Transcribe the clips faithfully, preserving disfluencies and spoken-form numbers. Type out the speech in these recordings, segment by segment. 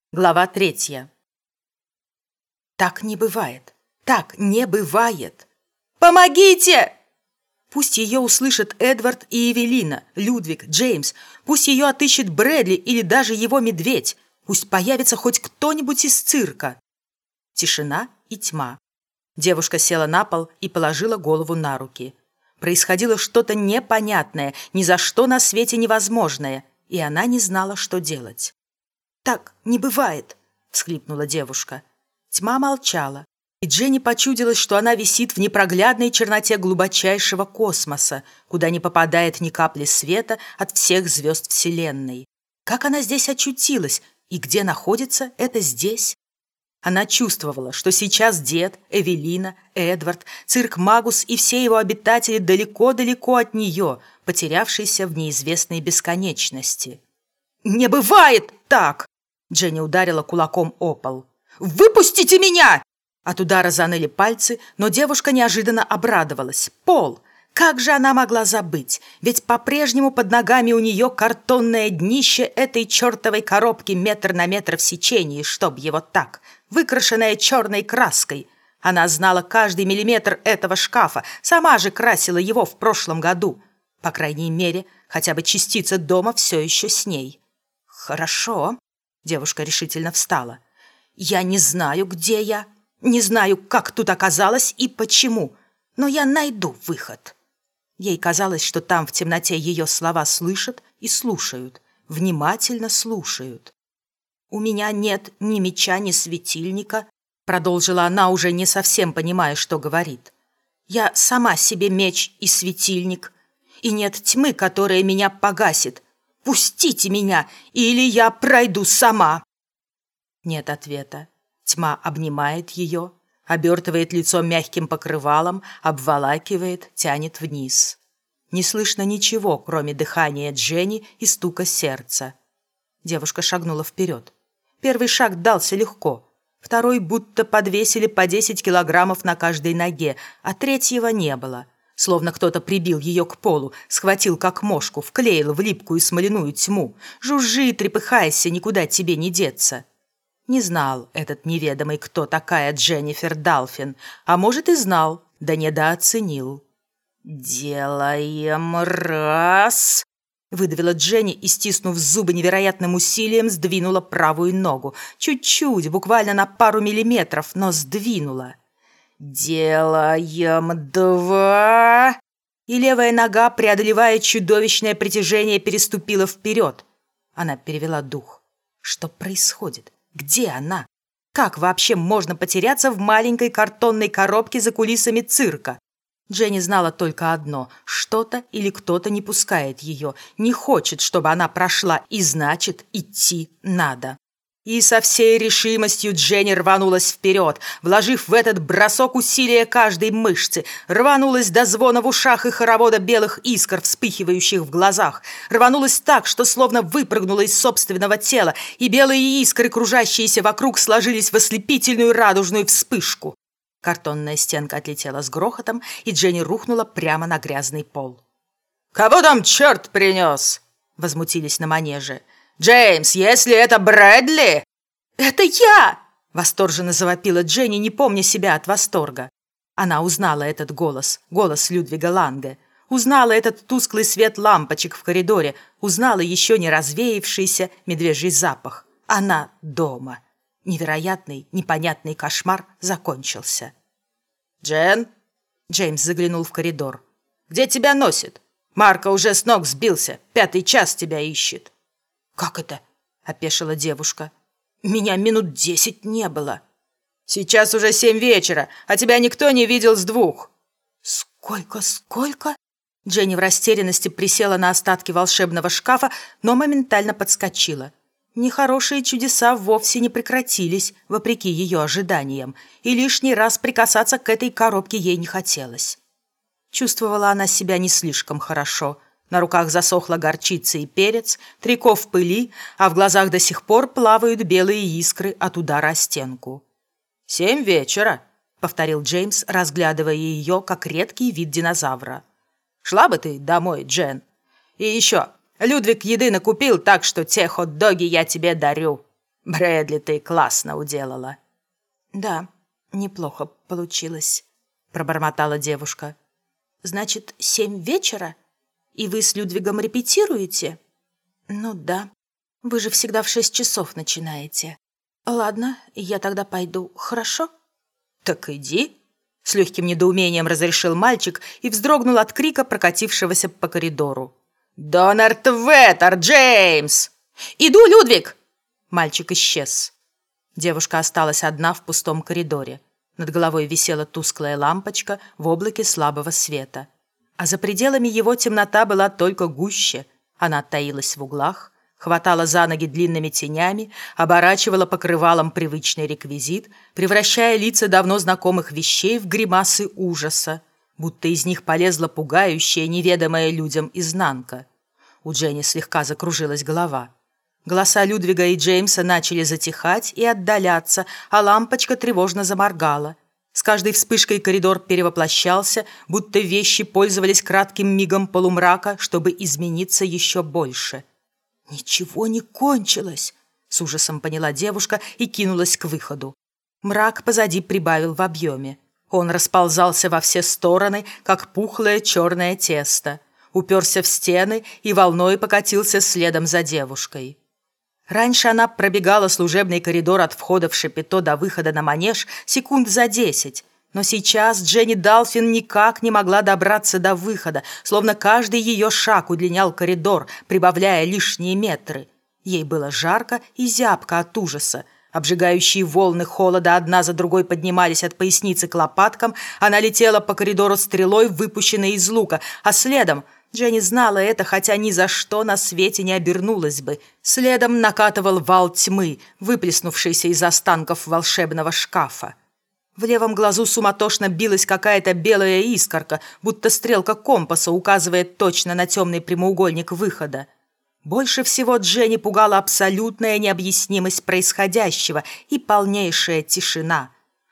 Глава третья. Так не бывает. Так не бывает. Помогите! Пусть ее услышат Эдвард и Эвелина, Людвиг, Джеймс. Пусть ее отыщет Брэдли или даже его медведь. Пусть появится хоть кто-нибудь из цирка. Тишина и тьма. Девушка села на пол и положила голову на руки. Происходило что-то непонятное, ни за что на свете невозможное, и она не знала, что делать. «Так не бывает!» — всхлипнула девушка. Тьма молчала, и Дженни почудилась, что она висит в непроглядной черноте глубочайшего космоса, куда не попадает ни капли света от всех звезд Вселенной. Как она здесь очутилась, и где находится это здесь? Она чувствовала, что сейчас дед, Эвелина, Эдвард, цирк Магус и все его обитатели далеко-далеко от нее, потерявшиеся в неизвестной бесконечности. «Не бывает так!» Дженни ударила кулаком о пол. «Выпустите меня!» От удара заныли пальцы, но девушка неожиданно обрадовалась. Пол! Как же она могла забыть? Ведь по-прежнему под ногами у нее картонное днище этой чертовой коробки метр на метр в сечении, чтоб его так, выкрашенное черной краской. Она знала каждый миллиметр этого шкафа, сама же красила его в прошлом году. По крайней мере, хотя бы частица дома все еще с ней. «Хорошо». Девушка решительно встала. «Я не знаю, где я, не знаю, как тут оказалась и почему, но я найду выход». Ей казалось, что там в темноте ее слова слышат и слушают, внимательно слушают. «У меня нет ни меча, ни светильника», продолжила она, уже не совсем понимая, что говорит. «Я сама себе меч и светильник, и нет тьмы, которая меня погасит. Пустите меня, или я пройду сама!» Нет ответа. Тьма обнимает ее, обертывает лицо мягким покрывалом, обволакивает, тянет вниз. Не слышно ничего, кроме дыхания Дженни и стука сердца. Девушка шагнула вперед. Первый шаг дался легко. Второй будто подвесили по десять килограммов на каждой ноге, а третьего не было. Словно кто-то прибил ее к полу, схватил как мошку, вклеил в липкую смоляную тьму. Жужжи, трепыхайся, никуда тебе не деться. Не знал этот неведомый, кто такая Дженнифер Далфин, а может и знал, да недооценил. «Делаем раз!» выдавила Дженни и, стиснув зубы невероятным усилием, сдвинула правую ногу. Чуть-чуть, буквально на пару миллиметров, но сдвинула. «Делаем два!» И левая нога, преодолевая чудовищное притяжение, переступила вперед. Она перевела дух. Что происходит? Где она? Как вообще можно потеряться в маленькой картонной коробке за кулисами цирка? Дженни знала только одно. Что-то или кто-то не пускает ее, не хочет, чтобы она прошла, и значит, идти надо. И со всей решимостью Дженни рванулась вперед, вложив в этот бросок усилия каждой мышцы, рванулась до звона в ушах и хоровода белых искр, вспыхивающих в глазах, рванулась так, что словно выпрыгнула из собственного тела, и белые искры, кружащиеся вокруг, сложились в ослепительную радужную вспышку. Картонная стенка отлетела с грохотом, и Дженни рухнула прямо на грязный пол. «Кого там черт принес?» — возмутились на манеже. «Джеймс, если это Брэдли...» «Это я!» — восторженно завопила Дженни, не помня себя от восторга. Она узнала этот голос, голос Людвига Ланге. Узнала этот тусклый свет лампочек в коридоре, узнала еще не развеявшийся медвежий запах. Она дома. Невероятный, непонятный кошмар закончился. «Джен?» — Джеймс заглянул в коридор. «Где тебя носит? Марко уже с ног сбился, пятый час тебя ищет». «Как это?» — опешила девушка. «Меня минут десять не было». «Сейчас уже семь вечера, а тебя никто не видел с двух». «Сколько, сколько?» Дженни в растерянности присела на остатки волшебного шкафа, но моментально подскочила. Нехорошие чудеса вовсе не прекратились, вопреки ее ожиданиям, и лишний раз прикасаться к этой коробке ей не хотелось. Чувствовала она себя не слишком хорошо. На руках засохла горчица и перец, трико в пыли, а в глазах до сих пор плавают белые искры от удара о стенку. «Семь вечера», — повторил Джеймс, разглядывая ее, как редкий вид динозавра. «Шла бы ты домой, Джен. И еще, Людвиг еды накупил, так что те хот-доги я тебе дарю. Брэдли, ты классно уделала». «Да, неплохо получилось», — пробормотала девушка. «Значит, семь вечера? И вы с Людвигом репетируете?» «Ну да. Вы же всегда в шесть часов начинаете. Ладно, я тогда пойду, хорошо?» «Так иди», — с легким недоумением разрешил мальчик и вздрогнул от крика, прокатившегося по коридору. «Дональд Веттер, Джеймс!» «Иду, Людвиг!» Мальчик исчез. Девушка осталась одна в пустом коридоре. Над головой висела тусклая лампочка в облаке слабого света. А за пределами его темнота была только гуще. Она таилась в углах, хватала за ноги длинными тенями, оборачивала покрывалом привычный реквизит, превращая лица давно знакомых вещей в гримасы ужаса, будто из них полезла пугающая, неведомая людям изнанка. У Дженни слегка закружилась голова. Голоса Людвига и Джеймса начали затихать и отдаляться, а лампочка тревожно заморгала. С каждой вспышкой коридор перевоплощался, будто вещи пользовались кратким мигом полумрака, чтобы измениться еще больше. «Ничего не кончилось», — с ужасом поняла девушка и кинулась к выходу. Мрак позади прибавил в объеме. Он расползался во все стороны, как пухлое черное тесто, уперся в стены и волной покатился следом за девушкой. Раньше она пробегала служебный коридор от входа в Шапито до выхода на манеж секунд за десять, но сейчас Дженни Далфин никак не могла добраться до выхода, словно каждый ее шаг удлинял коридор, прибавляя лишние метры. Ей было жарко и зябко от ужаса. Обжигающие волны холода одна за другой поднимались от поясницы к лопаткам. Она летела по коридору стрелой, выпущенной из лука, а следом... Дженни знала это, хотя ни за что на свете не обернулась бы. Следом накатывал вал тьмы, выплеснувшийся из останков волшебного шкафа. В левом глазу суматошно билась какая-то белая искорка, будто стрелка компаса указывает точно на темный прямоугольник выхода. Больше всего Дженни пугала абсолютная необъяснимость происходящего и полнейшая тишина.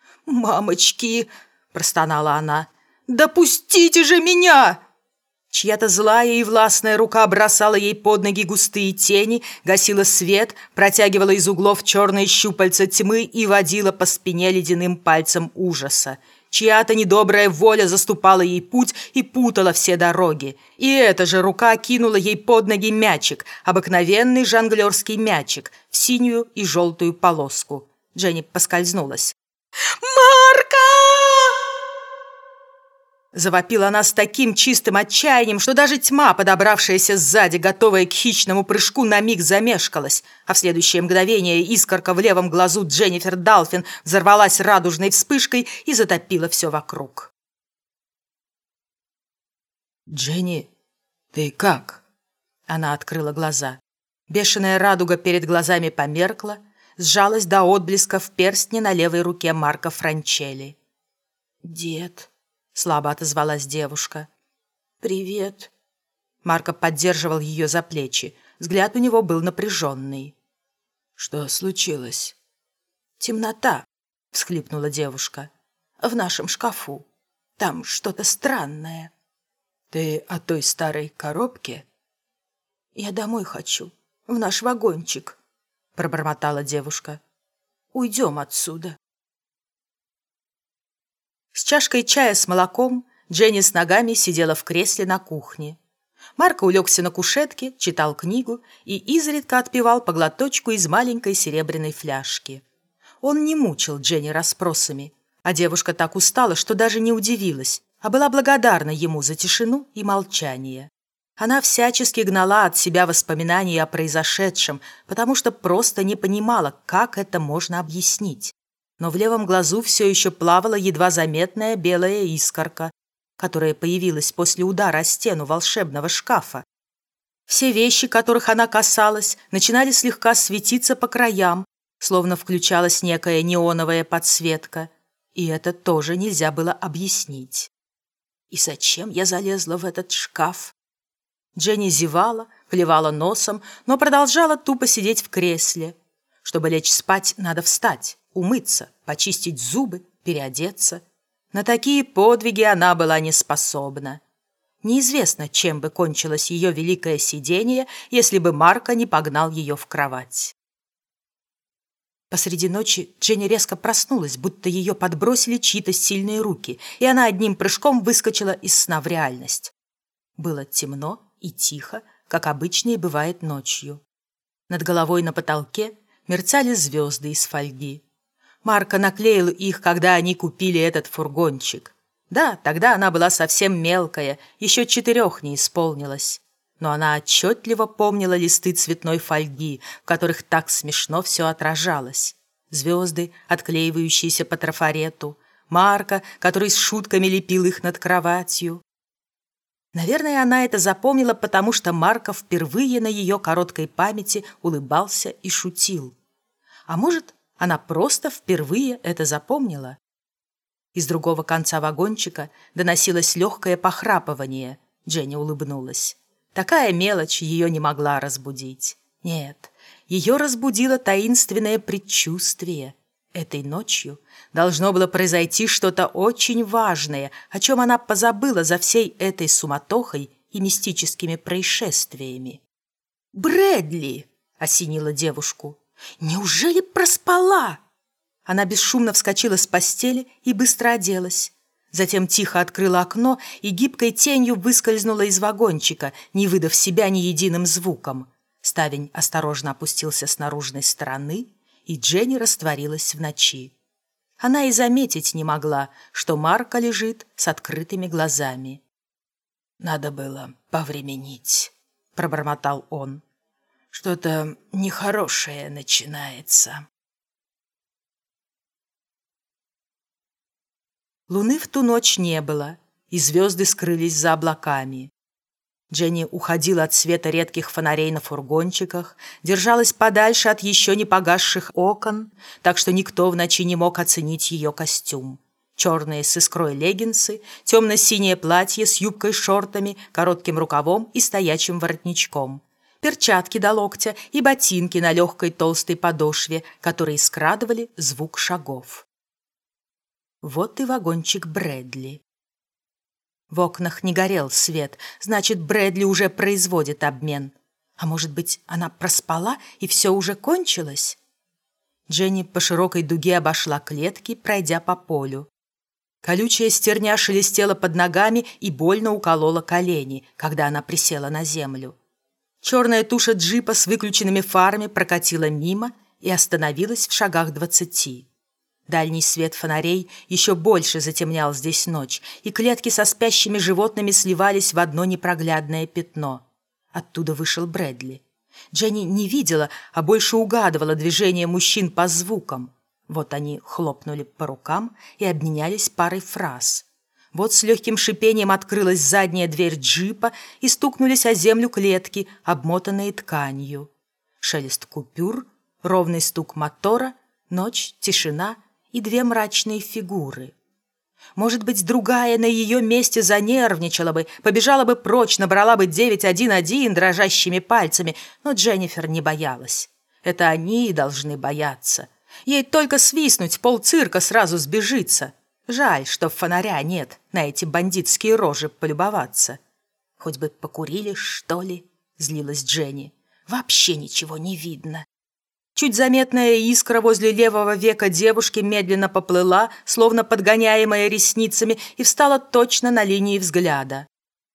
«Мамочки!» – простонала она. «Да пустите же меня!» Чья-то злая и властная рука бросала ей под ноги густые тени, гасила свет, протягивала из углов черные щупальца тьмы и водила по спине ледяным пальцем ужаса. Чья-то недобрая воля заступала ей путь и путала все дороги. И эта же рука кинула ей под ноги мячик, обыкновенный жонглерский мячик, в синюю и желтую полоску. Дженни поскользнулась. «Марка!» Завопила она с таким чистым отчаянием, что даже тьма, подобравшаяся сзади, готовая к хищному прыжку, на миг замешкалась, а в следующее мгновение искорка в левом глазу Дженнифер Далфин взорвалась радужной вспышкой и затопила все вокруг. «Дженни, ты как?» Она открыла глаза. Бешеная радуга перед глазами померкла, сжалась до отблеска в перстне на левой руке Марко Франчелли. «Дед», — слабо отозвалась девушка. «Привет». Марко поддерживал ее за плечи. Взгляд у него был напряженный. «Что случилось?» «Темнота», — всхлипнула девушка. «В нашем шкафу. Там что-то странное». «Ты о той старой коробке?» «Я домой хочу, в наш вагончик», — пробормотала девушка. «Уйдем отсюда». С чашкой чая с молоком Дженни с ногами сидела в кресле на кухне. Марко улегся на кушетке, читал книгу и изредка отпивал по глоточку из маленькой серебряной фляжки. Он не мучил Дженни расспросами, а девушка так устала, что даже не удивилась, а была благодарна ему за тишину и молчание. Она всячески гнала от себя воспоминания о произошедшем, потому что просто не понимала, как это можно объяснить. Но в левом глазу все еще плавала едва заметная белая искорка, которая появилась после удара о стену волшебного шкафа. Все вещи, которых она касалась, начинали слегка светиться по краям, словно включалась некая неоновая подсветка, и это тоже нельзя было объяснить. И зачем я залезла в этот шкаф? Дженни зевала, клевала носом, но продолжала тупо сидеть в кресле. Чтобы лечь спать, надо встать, умыться, почистить зубы, переодеться. На такие подвиги она была не способна. Неизвестно, чем бы кончилось ее великое сидение, если бы Марко не погнал ее в кровать. Посреди ночи Дженни резко проснулась, будто ее подбросили чьи-то сильные руки, и она одним прыжком выскочила из сна в реальность. Было темно и тихо, как обычно и бывает ночью. Над головой на потолке мерцали звезды из фольги. Марка наклеила их, когда они купили этот фургончик. Да, тогда она была совсем мелкая, еще четырех не исполнилось. Но она отчетливо помнила листы цветной фольги, в которых так смешно все отражалось. Звезды, отклеивающиеся по трафарету, Марка, который с шутками лепил их над кроватью. Наверное, она это запомнила, потому что Марка впервые на ее короткой памяти улыбался и шутил. А может, она просто впервые это запомнила? Из другого конца вагончика доносилось легкое похрапывание. Дженни улыбнулась. Такая мелочь ее не могла разбудить. Нет, ее разбудило таинственное предчувствие. Этой ночью должно было произойти что-то очень важное, о чем она позабыла за всей этой суматохой и мистическими происшествиями. «Брэдли!» — осенила девушку. «Неужели проспала?» Она бесшумно вскочила с постели и быстро оделась. Затем тихо открыла окно и гибкой тенью выскользнула из вагончика, не выдав себя ни единым звуком. Ставень осторожно опустился с наружной стороны, и Дженни растворилась в ночи. Она и заметить не могла, что Марка лежит с открытыми глазами. «Надо было повременить», — пробормотал он. «Что-то нехорошее начинается». Луны в ту ночь не было, и звезды скрылись за облаками. Дженни уходила от света редких фонарей на фургончиках, держалась подальше от еще не погасших окон, так что никто в ночи не мог оценить ее костюм. Черные с искрой леггинсы, темно-синее платье с юбкой-шортами, коротким рукавом и стоячим воротничком, перчатки до локтя и ботинки на легкой толстой подошве, которые скрадывали звук шагов. Вот и вагончик Брэдли. В окнах не горел свет, значит, Брэдли уже производит обмен. А может быть, она проспала, и все уже кончилось? Дженни по широкой дуге обошла клетки, пройдя по полю. Колючая стерня шелестела под ногами и больно уколола колени, когда она присела на землю. Черная туша джипа с выключенными фарами прокатила мимо и остановилась в шагах двадцати. Дальний свет фонарей еще больше затемнял здесь ночь, и клетки со спящими животными сливались в одно непроглядное пятно. Оттуда вышел Брэдли. Дженни не видела, а больше угадывала движение мужчин по звукам. Вот они хлопнули по рукам и обменялись парой фраз. Вот с легким шипением открылась задняя дверь джипа и стукнулись о землю клетки, обмотанные тканью. Шелест купюр, ровный стук мотора, ночь, тишина и две мрачные фигуры. Может быть, другая на ее месте занервничала бы, побежала бы прочь, набрала бы девять один один дрожащими пальцами, но Дженнифер не боялась. Это они и должны бояться. Ей только свистнуть, полцирка сразу сбежится. Жаль, что фонаря нет, на эти бандитские рожи полюбоваться. «Хоть бы покурили, что ли?» — злилась Дженни. «Вообще ничего не видно». Чуть заметная искра возле левого века девушки медленно поплыла, словно подгоняемая ресницами, и встала точно на линии взгляда.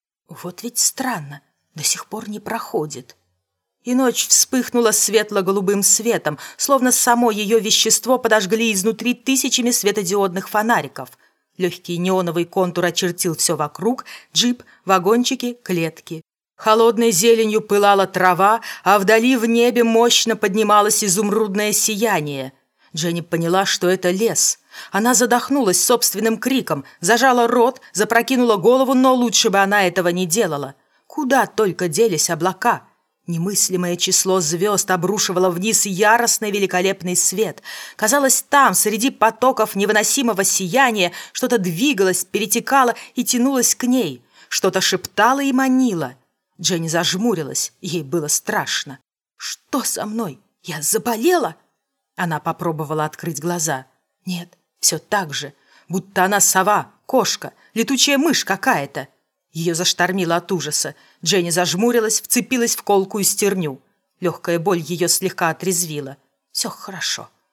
Вот ведь странно, до сих пор не проходит. И ночь вспыхнула светло-голубым светом, словно само ее вещество подожгли изнутри тысячами светодиодных фонариков. Легкий неоновый контур очертил все вокруг: джип, вагончики, клетки. Холодной зеленью пылала трава, а вдали в небе мощно поднималось изумрудное сияние. Дженни поняла, что это лес. Она задохнулась собственным криком, зажала рот, запрокинула голову, но лучше бы она этого не делала. Куда только делись облака? Немыслимое число звезд обрушивало вниз яростный великолепный свет. Казалось, там, среди потоков невыносимого сияния, что-то двигалось, перетекало и тянулось к ней. Что-то шептало и манило. Дженни зажмурилась, ей было страшно. «Что со мной? Я заболела?» Она попробовала открыть глаза. Нет, все так же, будто она сова, кошка, летучая мышь какая-то. Ее заштормило от ужаса. Дженни зажмурилась, вцепилась в колкую стерню. Легкая боль ее слегка отрезвила. «Все хорошо,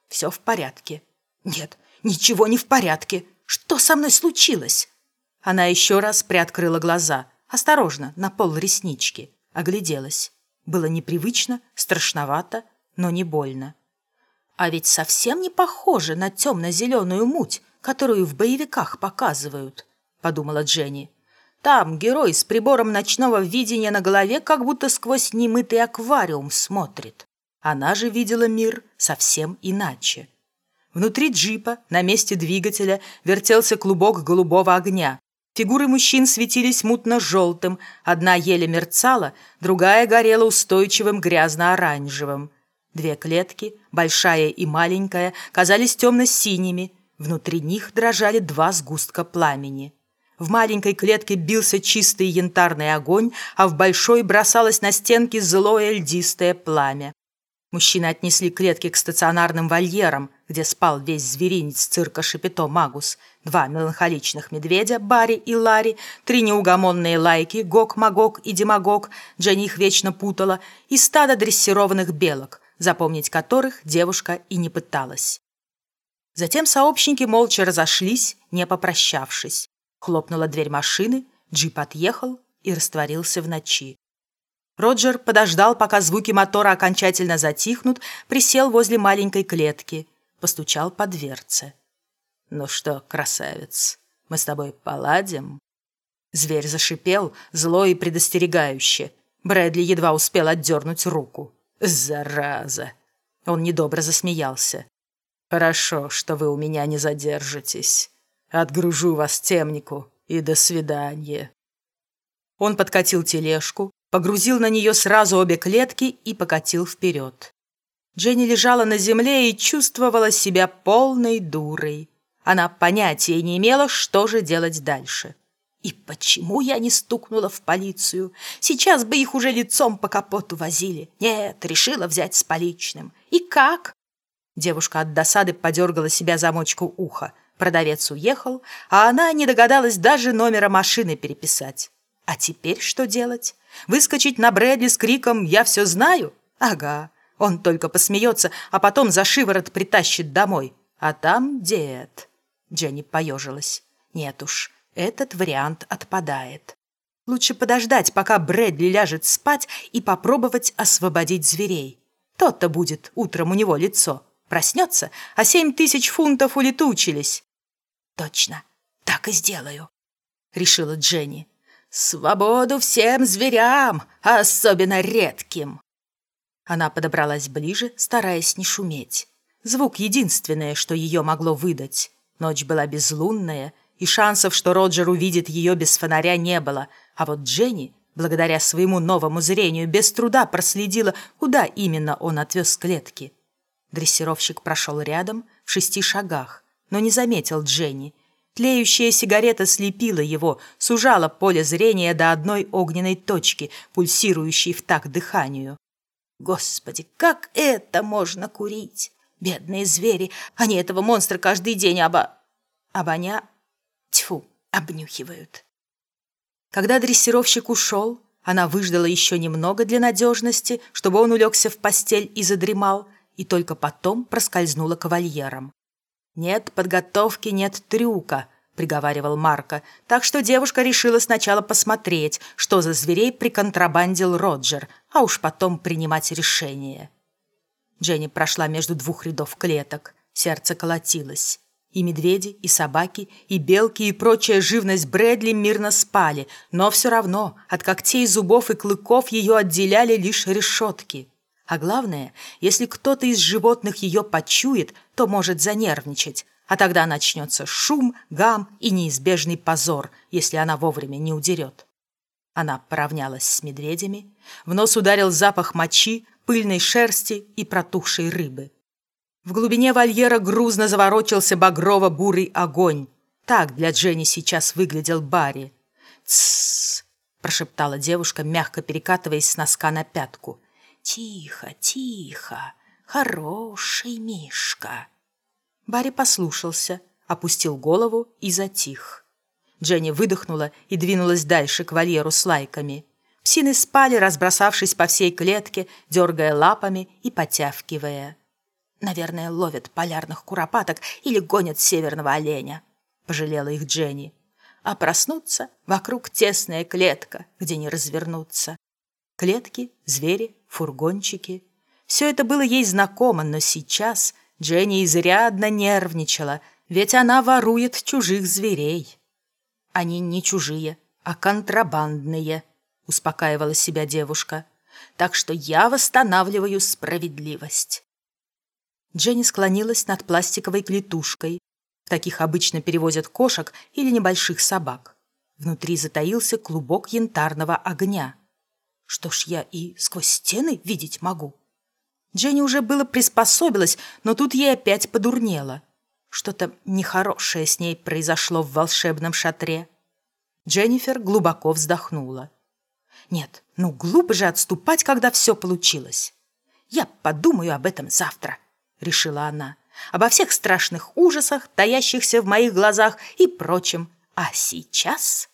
Все в порядке. Нет, ничего не в порядке. Что со мной случилось? Она еще раз приоткрыла глаза, осторожно, на пол реснички, огляделась. Было непривычно, страшновато, но не больно. А ведь совсем не похоже на темно-зеленую муть, которую в боевиках показывают, подумала Дженни. Там герой с прибором ночного видения на голове как будто сквозь немытый аквариум смотрит. Она же видела мир совсем иначе. Внутри джипа, на месте двигателя, вертелся клубок голубого огня. Фигуры мужчин светились мутно-желтым, одна еле мерцала, другая горела устойчивым грязно-оранжевым. Две клетки, большая и маленькая, казались темно-синими, внутри них дрожали два сгустка пламени. В маленькой клетке бился чистый янтарный огонь, а в большой бросалось на стенки злое льдистое пламя. Мужчины отнесли клетки к стационарным вольерам, где спал весь зверинец цирка Шапито Магус, два меланхоличных медведя, Барри и Ларри, три неугомонные лайки, Гог-Магог и Демагог, Дженни их вечно путала, и стадо дрессированных белок, запомнить которых девушка и не пыталась. Затем сообщники молча разошлись, не попрощавшись. Хлопнула дверь машины, джип отъехал и растворился в ночи. Роджер подождал, пока звуки мотора окончательно затихнут, присел возле маленькой клетки, постучал по дверце. «Ну что, красавец, мы с тобой поладим?» Зверь зашипел, зло и предостерегающе. Брэдли едва успел отдернуть руку. «Зараза!» Он недобро засмеялся. «Хорошо, что вы у меня не задержитесь. Отгружу вас темнику и до свидания». Он подкатил тележку, погрузил на нее сразу обе клетки и покатил вперед. Дженни лежала на земле и чувствовала себя полной дурой. Она понятия не имела, что же делать дальше. И почему я не стукнула в полицию? Сейчас бы их уже лицом по капоту возили. Нет, решила взять с поличным. И как? Девушка от досады подергала себя замочку уха. Продавец уехал, а она не догадалась даже номера машины переписать. А теперь что делать? Выскочить на Брэдли с криком «Я все знаю»? Ага, он только посмеется, а потом за шиворот притащит домой. А там дед. Дженни поежилась. Нет уж, этот вариант отпадает. Лучше подождать, пока Брэдли ляжет спать, и попробовать освободить зверей. То-то будет утром у него лицо. Проснется, а семь тысяч фунтов улетучились. Точно, так и сделаю, решила Дженни. Свободу всем зверям, особенно редким. Она подобралась ближе, стараясь не шуметь. Звук единственное, что ее могло выдать. Ночь была безлунная, и шансов, что Роджер увидит ее без фонаря, не было. А вот Дженни, благодаря своему новому зрению, без труда проследила, куда именно он отвез клетки. Дрессировщик прошел рядом, в шести шагах, но не заметил Дженни. Тлеющая сигарета слепила его, сужала поле зрения до одной огненной точки, пульсирующей в такт дыханию. Господи, как это можно курить? Бедные звери, они этого монстра каждый день оба... обоня... тьфу, обнюхивают. Когда дрессировщик ушел, она выждала еще немного для надежности, чтобы он улегся в постель и задремал, и только потом проскользнула к вольерам. «Нет подготовки, нет трюка», — приговаривал Марко, так что девушка решила сначала посмотреть, что за зверей приконтрабандил Роджер, а уж потом принимать решение. Дженни прошла между двух рядов клеток, сердце колотилось. И медведи, и собаки, и белки, и прочая живность Брэдли мирно спали, но все равно от когтей, зубов и клыков ее отделяли лишь решетки. А главное, если кто-то из животных ее почует, то может занервничать, а тогда начнется шум, гам и неизбежный позор, если она вовремя не удерет. Она поравнялась с медведями, в нос ударил запах мочи, пыльной шерсти и протухшей рыбы. В глубине вольера грузно заворочился багрово-бурый огонь. Так для Дженни сейчас выглядел Барри. «Тссс!» – прошептала девушка, мягко перекатываясь с носка на пятку. «Тихо, тихо, хороший Мишка». Барри послушался, опустил голову и затих. Дженни выдохнула и двинулась дальше к вольеру с лайками. Псины спали, разбросавшись по всей клетке, дергая лапами и потявкивая. Наверное, ловят полярных куропаток или гонят северного оленя», — пожалела их Дженни. «А проснуться вокруг тесная клетка, где не развернуться». Клетки, звери, фургончики. Все это было ей знакомо, но сейчас Дженни изрядно нервничала, ведь она ворует чужих зверей. «Они не чужие, а контрабандные», — успокаивала себя девушка. «Так что я восстанавливаю справедливость». Дженни склонилась над пластиковой клетушкой. В таких обычно перевозят кошек или небольших собак. Внутри затаился клубок янтарного огня. Что ж, я и сквозь стены видеть могу. Дженни уже было приспособилась, но тут ей опять подурнело. Что-то нехорошее с ней произошло в волшебном шатре. Дженнифер глубоко вздохнула. Нет, ну глупо же отступать, когда все получилось. «Я подумаю об этом завтра», — решила она. «Обо всех страшных ужасах, таящихся в моих глазах и прочем. А сейчас...»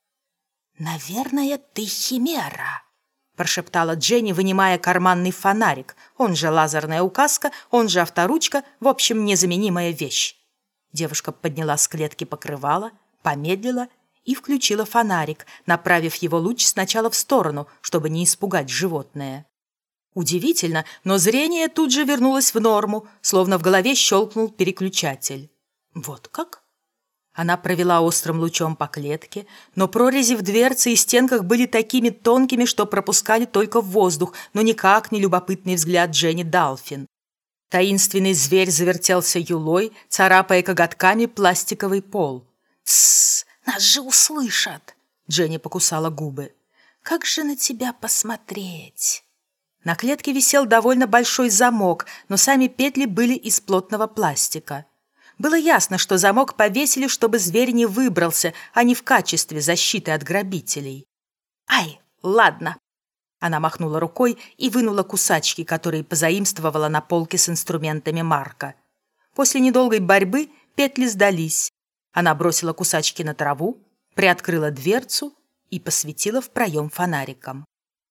«Наверное, ты химера», — прошептала Дженни, вынимая карманный фонарик, он же лазерная указка, он же авторучка, в общем, незаменимая вещь. Девушка подняла с клетки покрывало, помедлила и включила фонарик, направив его луч сначала в сторону, чтобы не испугать животное. Удивительно, но зрение тут же вернулось в норму, словно в голове щелкнул переключатель. Вот как? Она провела острым лучом по клетке, но прорези в дверце и стенках были такими тонкими, что пропускали только воздух, но никак не любопытный взгляд Дженни Далфин. Таинственный зверь завертелся юлой, царапая коготками пластиковый пол. «Тссс, нас же услышат!» Дженни покусала губы. «Как же на тебя посмотреть?» На клетке висел довольно большой замок, но сами петли были из плотного пластика. Было ясно, что замок повесили, чтобы зверь не выбрался, а не в качестве защиты от грабителей. «Ай, ладно!» Она махнула рукой и вынула кусачки, которые позаимствовала на полке с инструментами Марка. После недолгой борьбы петли сдались. Она бросила кусачки на траву, приоткрыла дверцу и посветила в проем фонариком.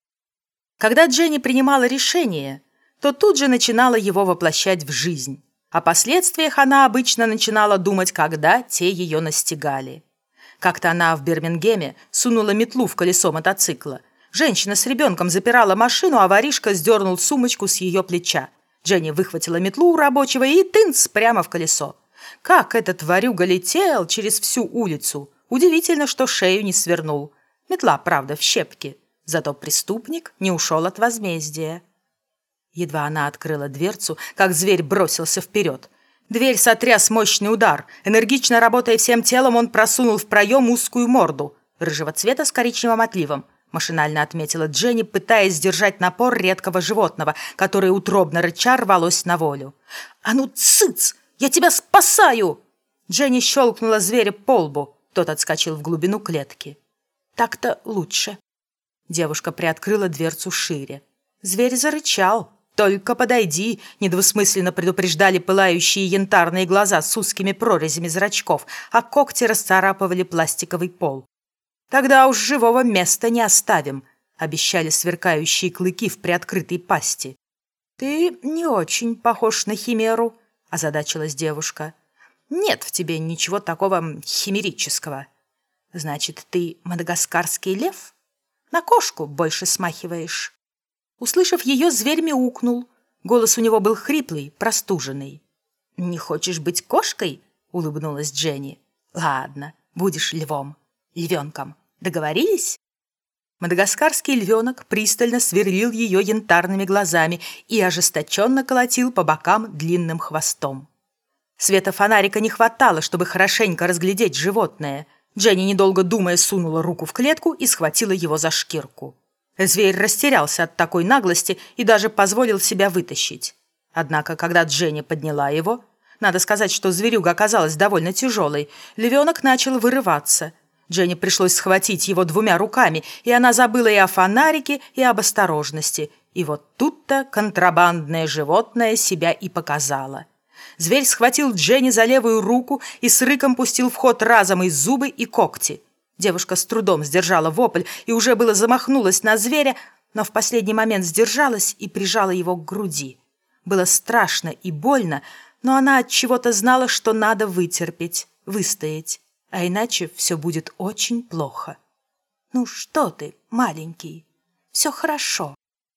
Когда Дженни принимала решение, то тут же начинала его воплощать в жизнь. О последствиях она обычно начинала думать, когда те ее настигали. Как-то она в Бирмингеме сунула метлу в колесо мотоцикла. Женщина с ребенком запирала машину, а воришка сдернул сумочку с ее плеча. Дженни выхватила метлу у рабочего и тынц прямо в колесо. Как этот ворюга летел через всю улицу! Удивительно, что шею не свернул. Метла, правда, в щепки. Зато преступник не ушел от возмездия. Едва она открыла дверцу, как зверь бросился вперед. Дверь сотряс мощный удар. Энергично работая всем телом, он просунул в проем узкую морду. Рыжего цвета с коричневым отливом. Машинально отметила Дженни, пытаясь сдержать напор редкого животного, которое утробно рыча рвалось на волю. «А ну, цыц! Я тебя спасаю!» Дженни щелкнула зверя по лбу. Тот отскочил в глубину клетки. «Так-то лучше». Девушка приоткрыла дверцу шире. Зверь зарычал. «Только подойди!» — недвусмысленно предупреждали пылающие янтарные глаза с узкими прорезями зрачков, а когти расцарапывали пластиковый пол. «Тогда уж живого места не оставим», — обещали сверкающие клыки в приоткрытой пасти. «Ты не очень похож на химеру», — озадачилась девушка. «Нет в тебе ничего такого химерического». «Значит, ты мадагаскарский лев? На кошку больше смахиваешь». Услышав ее, зверь мяукнул. Голос у него был хриплый, простуженный. «Не хочешь быть кошкой?» — улыбнулась Дженни. «Ладно, будешь львом, львенком. Договорились?» Мадагаскарский львенок пристально сверлил ее янтарными глазами и ожесточенно колотил по бокам длинным хвостом. Света фонарика не хватало, чтобы хорошенько разглядеть животное. Дженни, недолго думая, сунула руку в клетку и схватила его за шкирку. Зверь растерялся от такой наглости и даже позволил себя вытащить. Однако, когда Дженни подняла его, надо сказать, что зверюга оказалась довольно тяжелой, львенок начал вырываться. Дженни пришлось схватить его двумя руками, и она забыла и о фонарике, и об осторожности. И вот тут-то контрабандное животное себя и показало. Зверь схватил Дженни за левую руку и с рыком пустил в ход разом и зубы, и когти. Девушка с трудом сдержала вопль и уже было замахнулась на зверя, но в последний момент сдержалась и прижала его к груди. Было страшно и больно, но она от чего-то знала, что надо вытерпеть, выстоять, а иначе все будет очень плохо. «Ну что ты, маленький, все хорошо».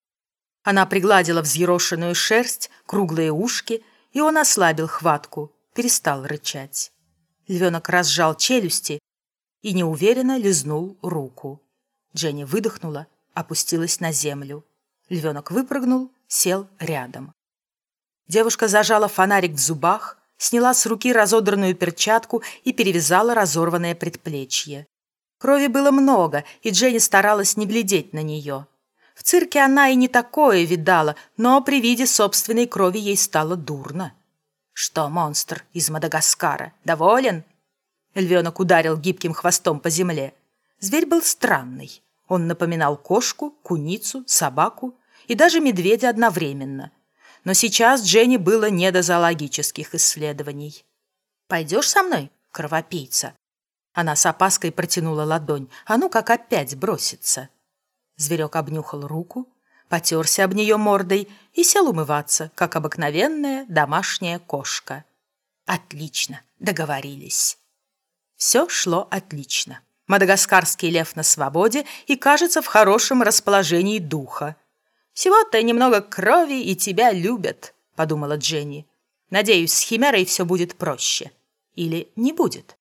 Она пригладила взъерошенную шерсть, круглые ушки, и он ослабил хватку, перестал рычать. Львенок разжал челюсти и неуверенно лизнул руку. Дженни выдохнула, опустилась на землю. Львенок выпрыгнул, сел рядом. Девушка зажала фонарик в зубах, сняла с руки разодранную перчатку и перевязала разорванное предплечье. Крови было много, и Дженни старалась не глядеть на нее. В цирке она и не такое видала, но при виде собственной крови ей стало дурно. «Что, монстр из Мадагаскара, доволен?» Львенок ударил гибким хвостом по земле. Зверь был странный. Он напоминал кошку, куницу, собаку и даже медведя одновременно. Но сейчас Дженни было не до зоологических исследований. «Пойдешь со мной, кровопийца?» Она с опаской протянула ладонь. «А ну как опять бросится!» Зверек обнюхал руку, потерся об нее мордой и сел умываться, как обыкновенная домашняя кошка. Отлично, договорились. Все шло отлично. Мадагаскарский лев на свободе и, кажется, в хорошем расположении духа. «Всего-то немного крови, и тебя любят», — подумала Дженни. «Надеюсь, с Химерой все будет проще. Или не будет?»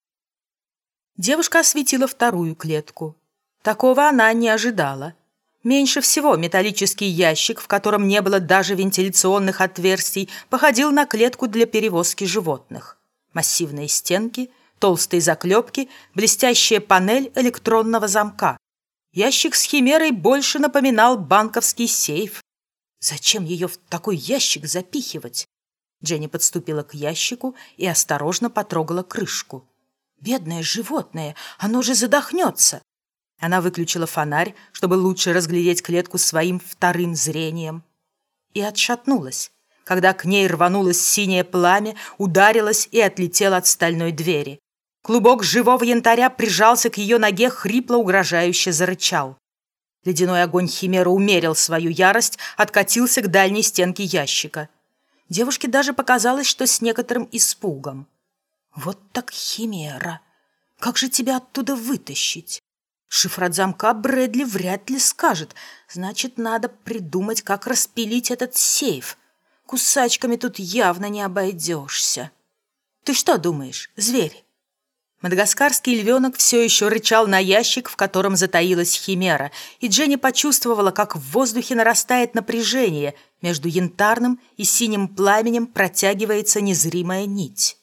Девушка осветила вторую клетку. Такого она не ожидала. Меньше всего металлический ящик, в котором не было даже вентиляционных отверстий, походил на клетку для перевозки животных. Массивные стенки, толстые заклепки, блестящая панель электронного замка. Ящик с химерой больше напоминал банковский сейф. Зачем ее в такой ящик запихивать? Дженни подступила к ящику и осторожно потрогала крышку. Бедное животное, оно же задохнется. Она выключила фонарь, чтобы лучше разглядеть клетку своим вторым зрением. И отшатнулась, когда к ней рванулось синее пламя, ударилось и отлетело от стальной двери. Клубок живого янтаря прижался к ее ноге, хрипло угрожающе зарычал. Ледяной огонь химеры умерил свою ярость, откатился к дальней стенке ящика. Девушке даже показалось, что с некоторым испугом. «Вот так химера! Как же тебя оттуда вытащить?» Шифр от замка Брэдли вряд ли скажет. Значит, надо придумать, как распилить этот сейф. Кусачками тут явно не обойдешься. Ты что думаешь, зверь? Мадагаскарский львенок все еще рычал на ящик, в котором затаилась химера, и Дженни почувствовала, как в воздухе нарастает напряжение, между янтарным и синим пламенем протягивается незримая нить.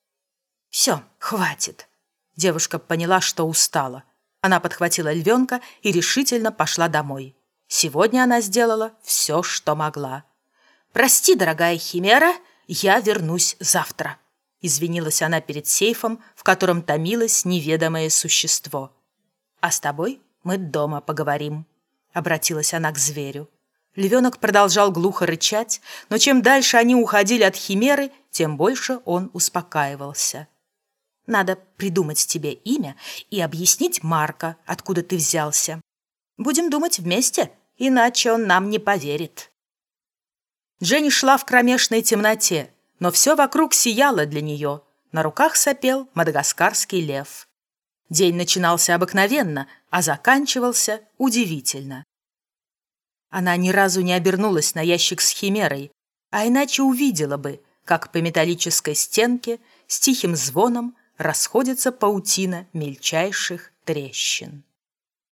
«Все, хватит». Девушка поняла, что устала. Она подхватила львенка и решительно пошла домой. Сегодня она сделала все, что могла. «Прости, дорогая химера, я вернусь завтра», — извинилась она перед сейфом, в котором томилось неведомое существо. «А с тобой мы дома поговорим», — обратилась она к зверю. Львенок продолжал глухо рычать, но чем дальше они уходили от химеры, тем больше он успокаивался. «Надо придумать тебе имя и объяснить Марка, откуда ты взялся. Будем думать вместе, иначе он нам не поверит». Дженни шла в кромешной темноте, но все вокруг сияло для нее. На руках сопел мадагаскарский лев. День начинался обыкновенно, а заканчивался удивительно. Она ни разу не обернулась на ящик с химерой, а иначе увидела бы, как по металлической стенке с тихим звоном расходится паутина мельчайших трещин.